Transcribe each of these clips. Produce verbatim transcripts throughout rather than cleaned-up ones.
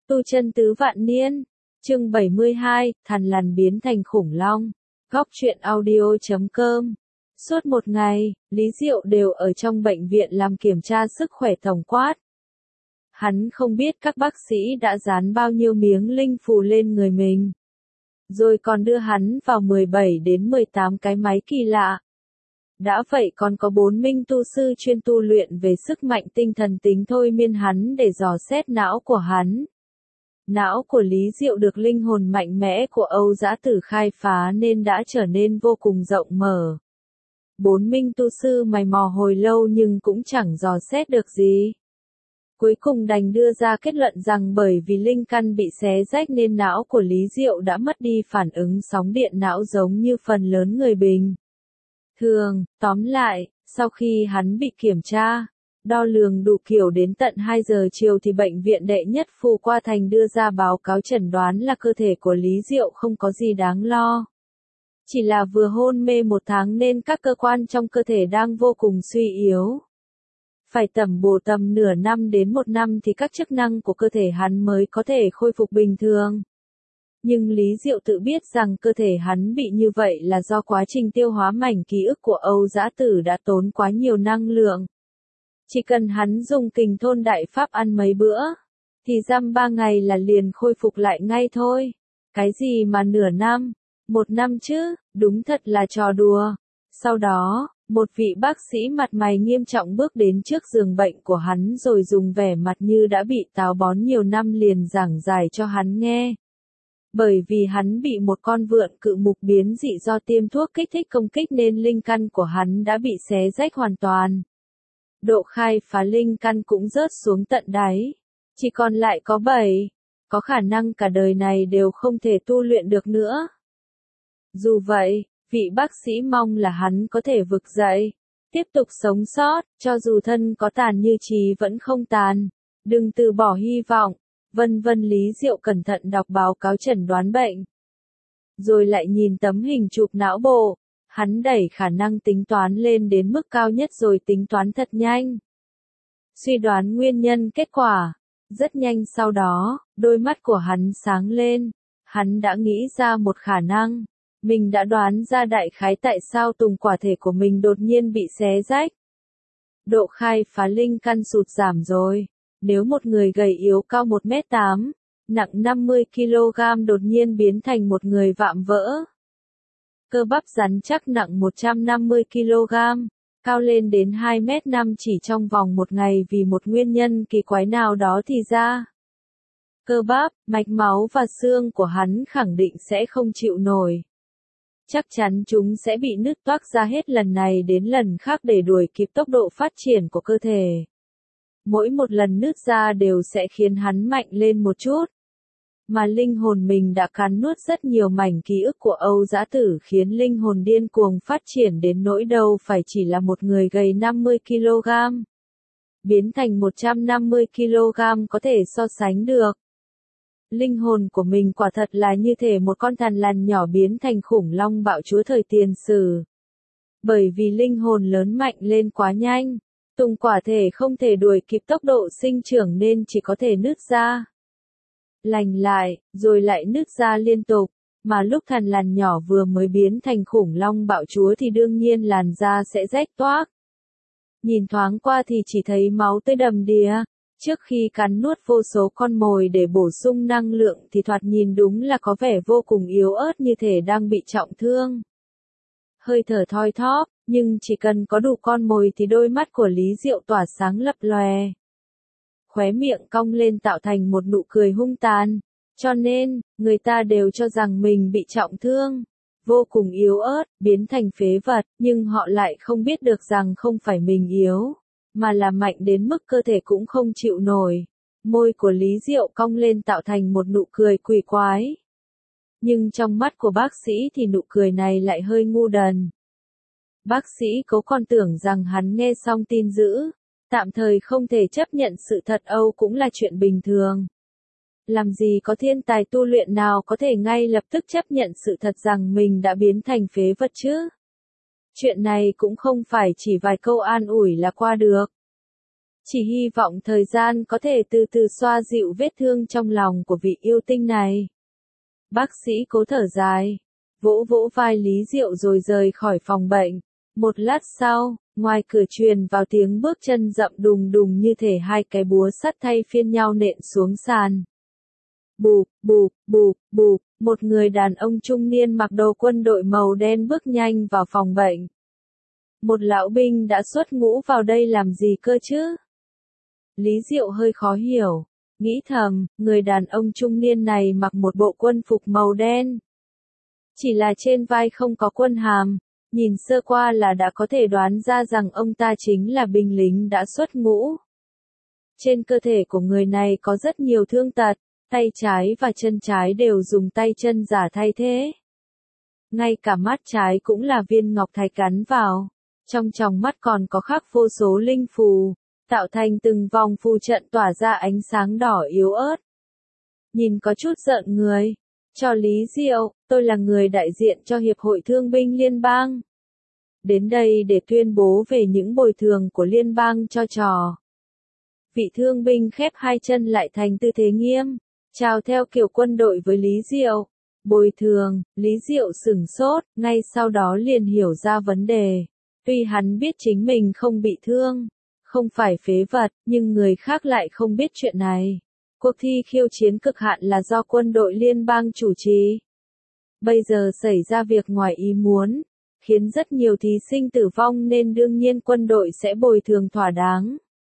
Tu chân tứ vạn niên, chương bảy mươi hai, thằn lằn biến thành khủng long. Góc truyện audio chấm com. Suốt một ngày, Lý Diệu đều ở trong bệnh viện làm kiểm tra sức khỏe tổng quát. Hắn không biết các bác sĩ đã dán bao nhiêu miếng linh phù lên người mình. Rồi còn đưa hắn vào mười bảy đến mười tám cái máy kỳ lạ. Đã vậy còn có bốn minh tu sư chuyên tu luyện về sức mạnh tinh thần tính thôi miên hắn để dò xét não của hắn. Não của Lý Diệu được linh hồn mạnh mẽ của Âu Dã Tử khai phá nên đã trở nên vô cùng rộng mở. Bốn minh tu sư mày mò hồi lâu nhưng cũng chẳng dò xét được gì. Cuối cùng đành đưa ra kết luận rằng bởi vì linh căn bị xé rách nên não của Lý Diệu đã mất đi phản ứng sóng điện não giống như phần lớn người bình thường. Tóm lại, sau khi hắn bị kiểm tra, đo lường đủ kiểu đến tận hai giờ chiều thì bệnh viện đệ nhất Phù Qua Thành đưa ra báo cáo chẩn đoán là cơ thể của Lý Diệu không có gì đáng lo. Chỉ là vừa hôn mê một tháng nên các cơ quan trong cơ thể đang vô cùng suy yếu. Phải tầm bổ tầm nửa năm đến một năm thì các chức năng của cơ thể hắn mới có thể khôi phục bình thường. Nhưng Lý Diệu tự biết rằng cơ thể hắn bị như vậy là do quá trình tiêu hóa mảnh ký ức của Âu Dã Tử đã tốn quá nhiều năng lượng. Chỉ cần hắn dùng kình thôn đại pháp ăn mấy bữa, thì dăm ba ngày là liền khôi phục lại ngay thôi. Cái gì mà nửa năm, một năm chứ, đúng thật là trò đùa. Sau đó, một vị bác sĩ mặt mày nghiêm trọng bước đến trước giường bệnh của hắn rồi dùng vẻ mặt như đã bị táo bón nhiều năm liền giảng giải cho hắn nghe. Bởi vì hắn bị một con vượn cự mục biến dị do tiêm thuốc kích thích công kích nên linh căn của hắn đã bị xé rách hoàn toàn. Độ khai phá linh căn cũng rớt xuống tận đáy. Chỉ còn lại có bảy. Có khả năng cả đời này đều không thể tu luyện được nữa. Dù vậy, vị bác sĩ mong là hắn có thể vực dậy, tiếp tục sống sót, cho dù thân có tàn như trí vẫn không tàn. Đừng từ bỏ hy vọng. Vân vân. Lý Diệu cẩn thận đọc báo cáo chẩn đoán bệnh. Rồi lại nhìn tấm hình chụp não bộ. Hắn đẩy khả năng tính toán lên đến mức cao nhất rồi tính toán thật nhanh. Suy đoán nguyên nhân kết quả. Rất nhanh sau đó, đôi mắt của hắn sáng lên. Hắn đã nghĩ ra một khả năng. Mình đã đoán ra đại khái tại sao tùng quả thể của mình đột nhiên bị xé rách. Độ khai phá linh căn sụt giảm rồi. Nếu một người gầy yếu cao một mét tám, nặng năm mươi ki lô gam đột nhiên biến thành một người vạm vỡ. Cơ bắp rắn chắc nặng một trăm năm mươi ki lô gam, cao lên đến hai mét năm chỉ trong vòng một ngày vì một nguyên nhân kỳ quái nào đó thì ra. Cơ bắp, mạch máu và xương của hắn khẳng định sẽ không chịu nổi. Chắc chắn chúng sẽ bị nứt toác ra hết lần này đến lần khác để đuổi kịp tốc độ phát triển của cơ thể. Mỗi một lần nứt ra đều sẽ khiến hắn mạnh lên một chút. Mà linh hồn mình đã cắn nuốt rất nhiều mảnh ký ức của Âu Dã Tử khiến linh hồn điên cuồng phát triển đến nỗi đâu phải chỉ là một người gầy năm mươi ki lô gam. Biến thành một trăm năm mươi ki lô gam có thể so sánh được. Linh hồn của mình quả thật là như thể một con thằn lằn nhỏ biến thành khủng long bạo chúa thời tiền sử. Bởi vì linh hồn lớn mạnh lên quá nhanh, tùng quả thể không thể đuổi kịp tốc độ sinh trưởng nên chỉ có thể nứt ra. Lành lại, rồi lại nứt ra liên tục, mà lúc thằn lằn nhỏ vừa mới biến thành khủng long bạo chúa thì đương nhiên làn da sẽ rách toác. Nhìn thoáng qua thì chỉ thấy máu tươi đầm đìa, trước khi cắn nuốt vô số con mồi để bổ sung năng lượng thì thoạt nhìn đúng là có vẻ vô cùng yếu ớt như thể đang bị trọng thương. Hơi thở thoi thóp, nhưng chỉ cần có đủ con mồi thì đôi mắt của Lý Diệu tỏa sáng lập lòe. Khóe miệng cong lên tạo thành một nụ cười hung tàn, cho nên, người ta đều cho rằng mình bị trọng thương, vô cùng yếu ớt, biến thành phế vật, nhưng họ lại không biết được rằng không phải mình yếu, mà là mạnh đến mức cơ thể cũng không chịu nổi. Môi của Lý Diệu cong lên tạo thành một nụ cười quỷ quái. Nhưng trong mắt của bác sĩ thì nụ cười này lại hơi ngu đần. Bác sĩ cố còn tưởng rằng hắn nghe xong tin dữ, tạm thời không thể chấp nhận sự thật Âu cũng là chuyện bình thường. Làm gì có thiên tài tu luyện nào có thể ngay lập tức chấp nhận sự thật rằng mình đã biến thành phế vật chứ? Chuyện này cũng không phải chỉ vài câu an ủi là qua được. Chỉ hy vọng thời gian có thể từ từ xoa dịu vết thương trong lòng của vị yêu tinh này. Bác sĩ cố thở dài, vỗ vỗ vai Lý Diệu rồi rời khỏi phòng bệnh. Một lát sau, ngoài cửa truyền vào tiếng bước chân rậm đùng đùng như thể hai cái búa sắt thay phiên nhau nện xuống sàn. Bụp, bụp, bụp, bụp, một người đàn ông trung niên mặc đồ quân đội màu đen bước nhanh vào phòng bệnh. Một lão binh đã xuất ngũ vào đây làm gì cơ chứ? Lý Diệu hơi khó hiểu, nghĩ thầm, người đàn ông trung niên này mặc một bộ quân phục màu đen. Chỉ là trên vai không có quân hàm, nhìn sơ qua là đã có thể đoán ra rằng ông ta chính là binh lính đã xuất ngũ. Trên cơ thể của người này có rất nhiều thương tật, tay trái và chân trái đều dùng tay chân giả thay thế. Ngay cả mắt trái cũng là viên ngọc thạch cắn vào, trong tròng mắt còn có khắc vô số linh phù, tạo thành từng vòng phù trận tỏa ra ánh sáng đỏ yếu ớt. Nhìn có chút giận người. Cho Lý Diệu, tôi là người đại diện cho Hiệp hội Thương binh Liên bang. Đến đây để tuyên bố về những bồi thường của Liên bang cho trò. Vị thương binh khép hai chân lại thành tư thế nghiêm, chào theo kiểu quân đội với Lý Diệu. Bồi thường, Lý Diệu sửng sốt, ngay sau đó liền hiểu ra vấn đề. Tuy hắn biết chính mình không bị thương, không phải phế vật, nhưng người khác lại không biết chuyện này. Cuộc thi khiêu chiến cực hạn là do quân đội liên bang chủ trì. Bây giờ xảy ra việc ngoài ý muốn, khiến rất nhiều thí sinh tử vong nên đương nhiên quân đội sẽ bồi thường thỏa đáng.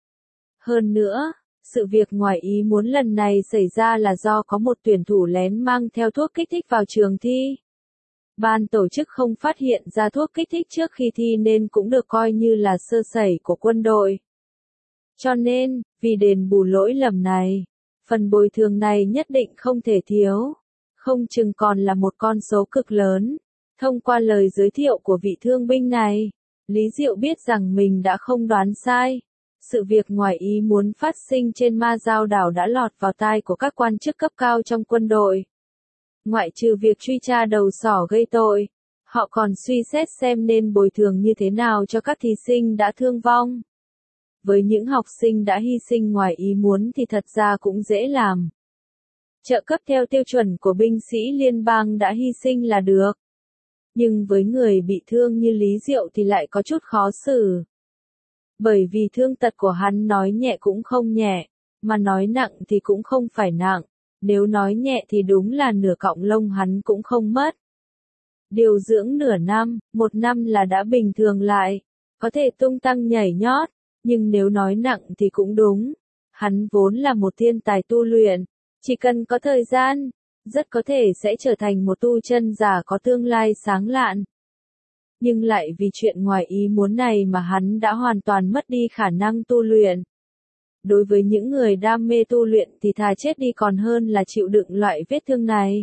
Hơn nữa, sự việc ngoài ý muốn lần này xảy ra là do có một tuyển thủ lén mang theo thuốc kích thích vào trường thi. Ban tổ chức không phát hiện ra thuốc kích thích trước khi thi nên cũng được coi như là sơ sẩy của quân đội. Cho nên, vì đền bù lỗi lầm này, phần bồi thường này nhất định không thể thiếu, không chừng còn là một con số cực lớn. Thông qua lời giới thiệu của vị thương binh này, Lý Diệu biết rằng mình đã không đoán sai. Sự việc ngoài ý muốn phát sinh trên Ma Giao đảo đã lọt vào tai của các quan chức cấp cao trong quân đội. Ngoại trừ việc truy tra đầu sỏ gây tội, họ còn suy xét xem nên bồi thường như thế nào cho các thí sinh đã thương vong. Với những học sinh đã hy sinh ngoài ý muốn thì thật ra cũng dễ làm. Trợ cấp theo tiêu chuẩn của binh sĩ liên bang đã hy sinh là được. Nhưng với người bị thương như Lý Diệu thì lại có chút khó xử. Bởi vì thương tật của hắn nói nhẹ cũng không nhẹ, mà nói nặng thì cũng không phải nặng. Nếu nói nhẹ thì đúng là nửa cọng lông hắn cũng không mất. Điều dưỡng nửa năm, một năm là đã bình thường lại, có thể tung tăng nhảy nhót, nhưng nếu nói nặng thì cũng đúng. Hắn vốn là một thiên tài tu luyện, chỉ cần có thời gian, rất có thể sẽ trở thành một tu chân giả có tương lai sáng lạn. Nhưng lại vì chuyện ngoài ý muốn này mà hắn đã hoàn toàn mất đi khả năng tu luyện. Đối với những người đam mê tu luyện thì thà chết đi còn hơn là chịu đựng loại vết thương này.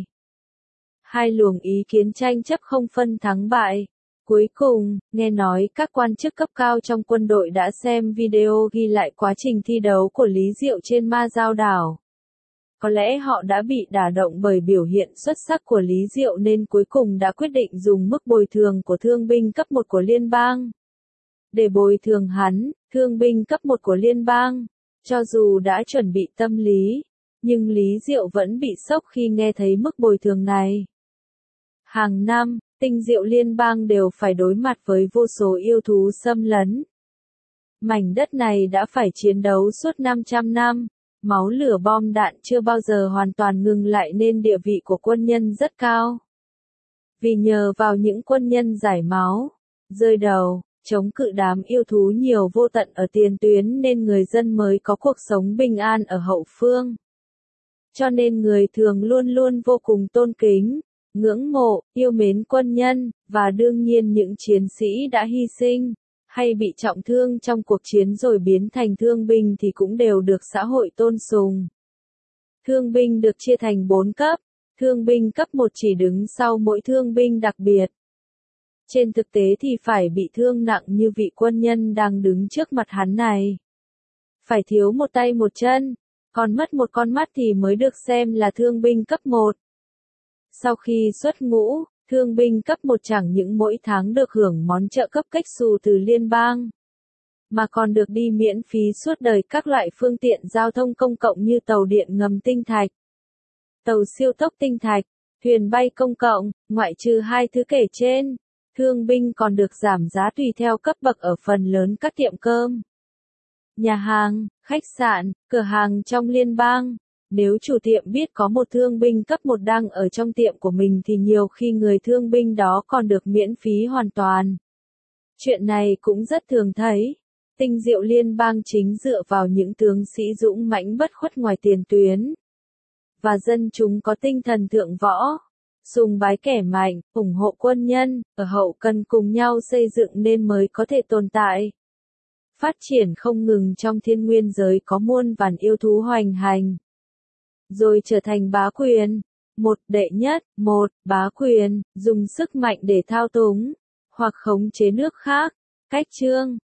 Hai luồng ý kiến tranh chấp không phân thắng bại. Cuối cùng, nghe nói các quan chức cấp cao trong quân đội đã xem video ghi lại quá trình thi đấu của Lý Diệu trên Ma Giao đảo. Có lẽ họ đã bị đả động bởi biểu hiện xuất sắc của Lý Diệu nên cuối cùng đã quyết định dùng mức bồi thường của thương binh cấp một của liên bang. Để bồi thường hắn, thương binh cấp một của liên bang, cho dù đã chuẩn bị tâm lý, nhưng Lý Diệu vẫn bị sốc khi nghe thấy mức bồi thường này. Hàng năm, tinh diệu liên bang đều phải đối mặt với vô số yêu thú xâm lấn. Mảnh đất này đã phải chiến đấu suốt năm trăm năm, máu lửa bom đạn chưa bao giờ hoàn toàn ngừng lại nên địa vị của quân nhân rất cao. Vì nhờ vào những quân nhân giải máu, rơi đầu, chống cự đám yêu thú nhiều vô tận ở tiền tuyến nên người dân mới có cuộc sống bình an ở hậu phương. Cho nên người thường luôn luôn vô cùng tôn kính, ngưỡng mộ, yêu mến quân nhân, và đương nhiên những chiến sĩ đã hy sinh, hay bị trọng thương trong cuộc chiến rồi biến thành thương binh thì cũng đều được xã hội tôn sùng. Thương binh được chia thành bốn cấp, thương binh cấp một chỉ đứng sau mỗi thương binh đặc biệt. Trên thực tế thì phải bị thương nặng như vị quân nhân đang đứng trước mặt hắn này. Phải thiếu một tay một chân, còn mất một con mắt thì mới được xem là thương binh cấp một. Sau khi xuất ngũ, thương binh cấp một chẳng những mỗi tháng được hưởng món trợ cấp cách xù từ liên bang, mà còn được đi miễn phí suốt đời các loại phương tiện giao thông công cộng như tàu điện ngầm tinh thạch, tàu siêu tốc tinh thạch, thuyền bay công cộng, ngoại trừ hai thứ kể trên. Thương binh còn được giảm giá tùy theo cấp bậc ở phần lớn các tiệm cơm, nhà hàng, khách sạn, cửa hàng trong liên bang. Nếu chủ tiệm biết có một thương binh cấp một đang ở trong tiệm của mình thì nhiều khi người thương binh đó còn được miễn phí hoàn toàn. Chuyện này cũng rất thường thấy. Tinh diệu liên bang chính dựa vào những tướng sĩ dũng mãnh bất khuất ngoài tiền tuyến. Và dân chúng có tinh thần thượng võ, sùng bái kẻ mạnh, ủng hộ quân nhân, ở hậu cần cùng nhau xây dựng nên mới có thể tồn tại. Phát triển không ngừng trong thiên nguyên giới có muôn vàn yêu thú hoành hành. Rồi trở thành bá quyền. Một đệ nhất, một, bá quyền, dùng sức mạnh để thao túng, hoặc khống chế nước khác. Cách chương